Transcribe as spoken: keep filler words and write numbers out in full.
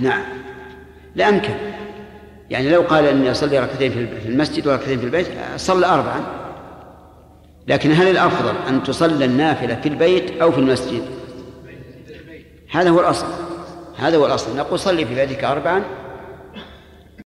نعم لا أمكن، يعني لو قال أني أصلي ركعتين في المسجد وركعتين في البيت صلى أربعا، لكن هل الأفضل أن تصلى النافلة في البيت أو في المسجد؟ هذا هو الأصل، هذا هو الأصل، نقول صلي في بيتك أربعا